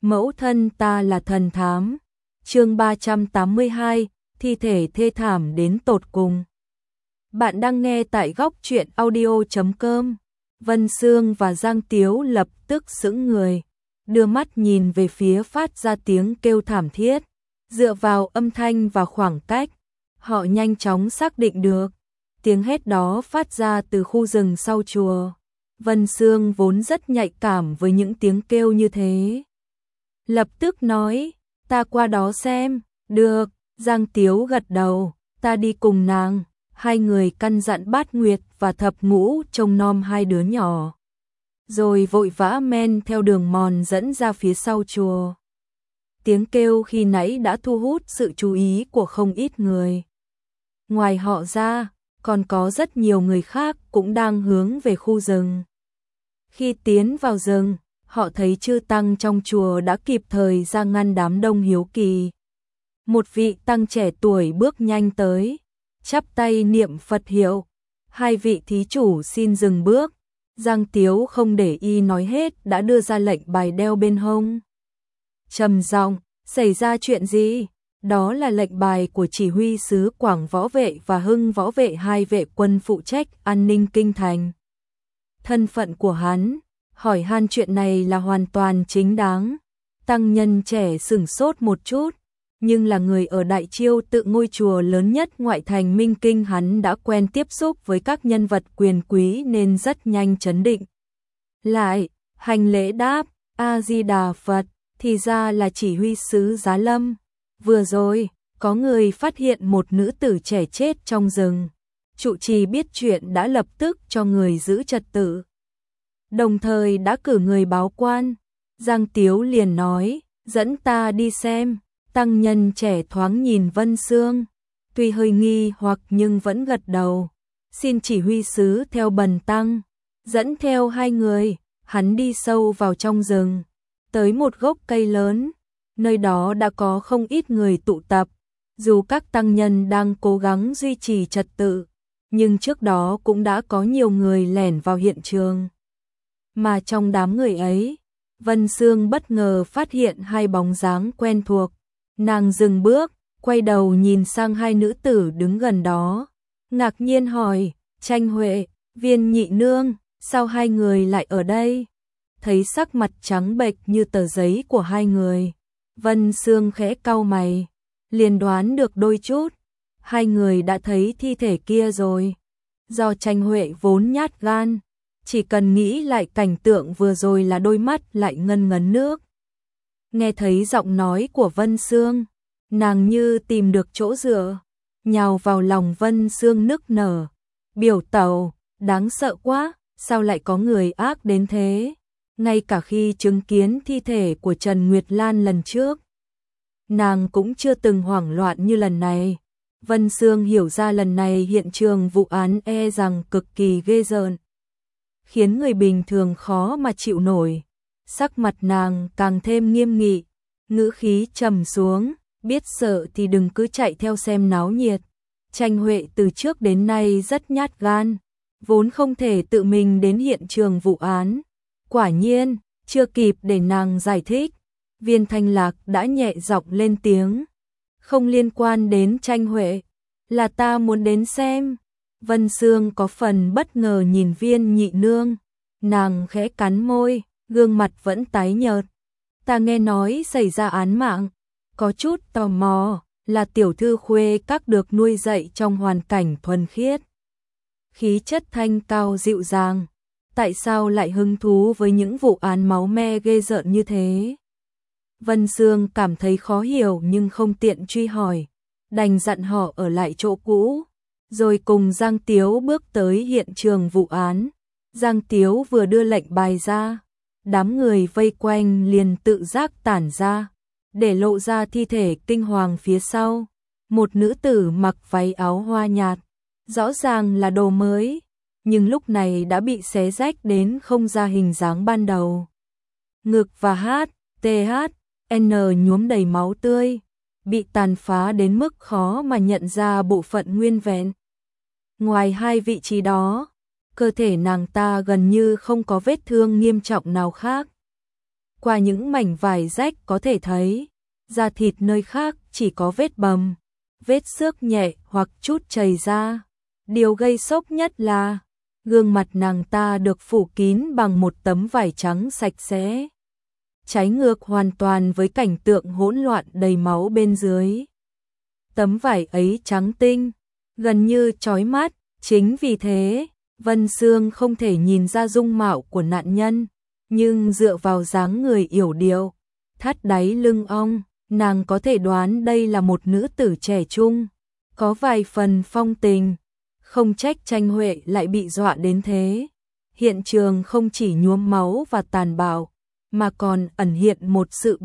Mẫu thân ta là thần thám. Chương 382, thi thể thê thảm đến tột cùng. Bạn đang nghe tại góc truyện audio.com. Vân Sương và Giang Tiếu lập tức sững người, đưa mắt nhìn về phía phát ra tiếng kêu thảm thiết. Dựa vào âm thanh và khoảng cách, họ nhanh chóng xác định được tiếng hét đó phát ra từ khu rừng sau chùa. Vân Sương vốn rất nhạy cảm với những tiếng kêu như thế, lập tức nói, ta qua đó xem. Được, Giang Tiếu gật đầu, ta đi cùng nàng. Hai người căn dặn Bát Nguyệt và Thập Ngũ trông nom hai đứa nhỏ, rồi vội vã men theo đường mòn dẫn ra phía sau chùa. Tiếng kêu khi nãy đã thu hút sự chú ý của không ít người. Ngoài họ ra, còn có rất nhiều người khác cũng đang hướng về khu rừng. Khi tiến vào rừng, họ thấy chư tăng trong chùa đã kịp thời ra ngăn đám đông hiếu kỳ. Một vị tăng trẻ tuổi bước nhanh tới, chắp tay niệm Phật hiệu. Hai vị thí chủ xin dừng bước. Giang Tiếu không để y nói hết đã đưa ra lệnh bài đeo bên hông. Trầm giọng, xảy ra chuyện gì? Đó là lệnh bài của chỉ huy sứ Quảng Võ Vệ và Hưng Võ Vệ, hai vệ quân phụ trách an ninh kinh thành. Thân phận của hắn, hỏi han chuyện này là hoàn toàn chính đáng. Tăng nhân trẻ sửng sốt một chút, nhưng là người ở Đại Chiêu Tự, ngôi chùa lớn nhất ngoại thành Minh Kinh, hắn đã quen tiếp xúc với các nhân vật quyền quý nên rất nhanh trấn định. Lại, hành lễ đáp, A-di-đà Phật, thì ra là chỉ huy sứ Giá Lâm. Vừa rồi, có người phát hiện một nữ tử trẻ chết trong rừng. Trụ trì biết chuyện đã lập tức cho người giữ trật tự, đồng thời đã cử người báo quan. Giang Tiếu liền nói, dẫn ta đi xem. Tăng nhân trẻ thoáng nhìn Vân Sương, tuy hơi nghi hoặc nhưng vẫn gật đầu. Xin chỉ huy sứ theo bần tăng. Dẫn theo hai người, hắn đi sâu vào trong rừng, tới một gốc cây lớn. Nơi đó đã có không ít người tụ tập. Dù các tăng nhân đang cố gắng duy trì trật tự, nhưng trước đó cũng đã có nhiều người lẻn vào hiện trường. Mà trong đám người ấy, Vân Sương bất ngờ phát hiện hai bóng dáng quen thuộc. Nàng dừng bước, quay đầu nhìn sang hai nữ tử đứng gần đó, ngạc nhiên hỏi, Tranh Huệ, Viên nhị nương, sao hai người lại ở đây? Thấy sắc mặt trắng bệch như tờ giấy của hai người, Vân Sương khẽ cau mày, liền đoán được đôi chút. Hai người đã thấy thi thể kia rồi. Do Tranh Huệ vốn nhát gan, chỉ cần nghĩ lại cảnh tượng vừa rồi là đôi mắt lại ngân ngấn nước. Nghe thấy giọng nói của Vân Sương, nàng như tìm được chỗ dựa, nhào vào lòng Vân Sương nức nở. Biểu tẩu, đáng sợ quá, sao lại có người ác đến thế? Ngay cả khi chứng kiến thi thể của Trần Nguyệt Lan lần trước, nàng cũng chưa từng hoảng loạn như lần này. Vân Sương hiểu ra lần này hiện trường vụ án e rằng cực kỳ ghê rợn, khiến người bình thường khó mà chịu nổi. Sắc mặt nàng càng thêm nghiêm nghị, ngữ khí trầm xuống, biết sợ thì đừng cứ chạy theo xem náo nhiệt. Tranh Huệ từ trước đến nay rất nhát gan, vốn không thể tự mình đến hiện trường vụ án. Quả nhiên, chưa kịp để nàng giải thích, Viên Thanh Lạc đã nhẹ giọng lên tiếng, không liên quan đến Tranh Huệ, là ta muốn đến xem. Vân Sương có phần bất ngờ nhìn Viên nhị nương, nàng khẽ cắn môi, gương mặt vẫn tái nhợt. Ta nghe nói xảy ra án mạng, có chút tò mò, là tiểu thư khuê các được nuôi dạy trong hoàn cảnh thuần khiết, khí chất thanh cao dịu dàng, tại sao lại hứng thú với những vụ án máu me ghê rợn như thế? Vân Sương cảm thấy khó hiểu nhưng không tiện truy hỏi, đành dặn họ ở lại chỗ cũ, rồi cùng Giang Tiếu bước tới hiện trường vụ án. Giang Tiếu vừa đưa lệnh bài ra, đám người vây quanh liền tự giác tản ra, để lộ ra thi thể kinh hoàng phía sau. Một nữ tử mặc váy áo hoa nhạt, rõ ràng là đồ mới, nhưng lúc này đã bị xé rách đến không ra hình dáng ban đầu. Ngực và THN nhuốm đầy máu tươi, bị tàn phá đến mức khó mà nhận ra bộ phận nguyên vẹn. Ngoài hai vị trí đó, cơ thể nàng ta gần như không có vết thương nghiêm trọng nào khác. Qua những mảnh vải rách có thể thấy, da thịt nơi khác chỉ có vết bầm, vết xước nhẹ hoặc chút chảy ra. Điều gây sốc nhất là gương mặt nàng ta được phủ kín bằng một tấm vải trắng sạch sẽ, trái ngược hoàn toàn với cảnh tượng hỗn loạn đầy máu bên dưới. Tấm vải ấy trắng tinh, gần như chói mắt, chính vì thế, Vân Sương không thể nhìn ra dung mạo của nạn nhân, nhưng dựa vào dáng người yểu điệu, thắt đáy lưng ong, nàng có thể đoán đây là một nữ tử trẻ trung, có vài phần phong tình. Không trách Tranh Huệ lại bị dọa đến thế. Hiện trường không chỉ nhuốm máu và tàn bạo, mà còn ẩn hiện một sự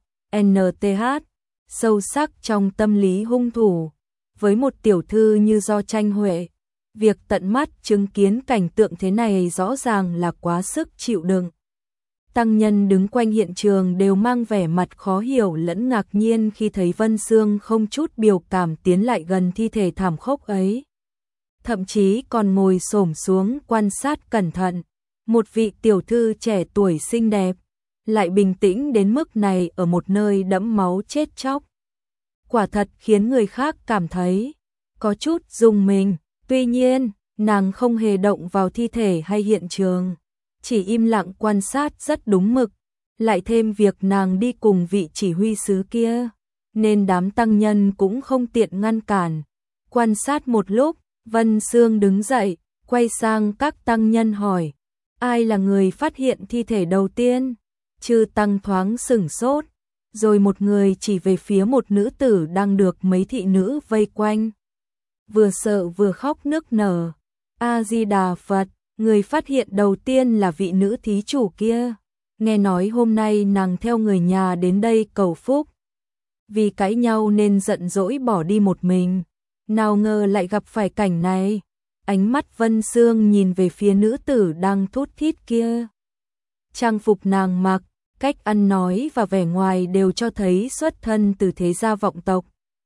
BNTH sâu sắc trong tâm lý hung thủ. Với một tiểu thư như do Tranh Huệ, việc tận mắt chứng kiến cảnh tượng thế này rõ ràng là quá sức chịu đựng. Tăng nhân đứng quanh hiện trường đều mang vẻ mặt khó hiểu lẫn ngạc nhiên khi thấy Vân Sương không chút biểu cảm tiến lại gần thi thể thảm khốc ấy. Thậm chí còn ngồi xổm xuống quan sát cẩn thận. Một vị tiểu thư trẻ tuổi xinh đẹp, lại bình tĩnh đến mức này ở một nơi đẫm máu chết chóc. Quả thật khiến người khác cảm thấy có chút rùng mình. Tuy nhiên, nàng không hề động vào thi thể hay hiện trường, chỉ im lặng quan sát rất đúng mực. Lại thêm việc nàng đi cùng vị chỉ huy sứ kia, nên đám tăng nhân cũng không tiện ngăn cản. Quan sát một lúc, Vân Sương đứng dậy, quay sang các tăng nhân hỏi, ai là người phát hiện thi thể đầu tiên? Chư tăng thoáng sửng sốt, rồi một người chỉ về phía một nữ tử đang được mấy thị nữ vây quanh. Vừa sợ vừa khóc nức nở. A-di-đà Phật, người phát hiện đầu tiên là vị nữ thí chủ kia. Nghe nói hôm nay nàng theo người nhà đến đây cầu phúc. Vì cãi nhau nên giận dỗi bỏ đi một mình. Nào ngờ lại gặp phải cảnh này. Ánh mắt Vân Sương nhìn về phía nữ tử đang thút thít kia. Trang phục nàng mặc, cách ăn nói và vẻ ngoài đều cho thấy xuất thân từ thế gia vọng tộc.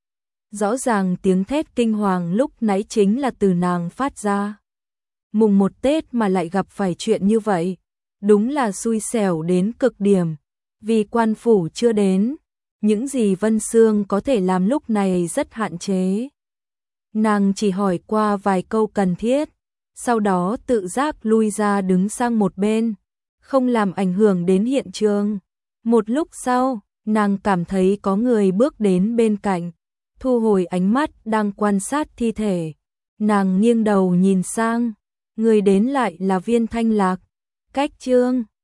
Rõ ràng tiếng thét kinh hoàng lúc nãy chính là từ nàng phát ra. Mùng 1 Tết mà lại gặp phải chuyện như vậy, đúng là xui xẻo đến cực điểm. Vì quan phủ chưa đến, những gì Vân Sương có thể làm lúc này rất hạn chế. Nàng chỉ hỏi qua vài câu cần thiết, sau đó tự giác lui ra đứng sang một bên, không làm ảnh hưởng đến hiện trường. Một lúc sau, nàng cảm thấy có người bước đến bên cạnh, thu hồi ánh mắt đang quan sát thi thể. Nàng nghiêng đầu nhìn sang, người đến lại là Viên Thanh Lạc. Cách chương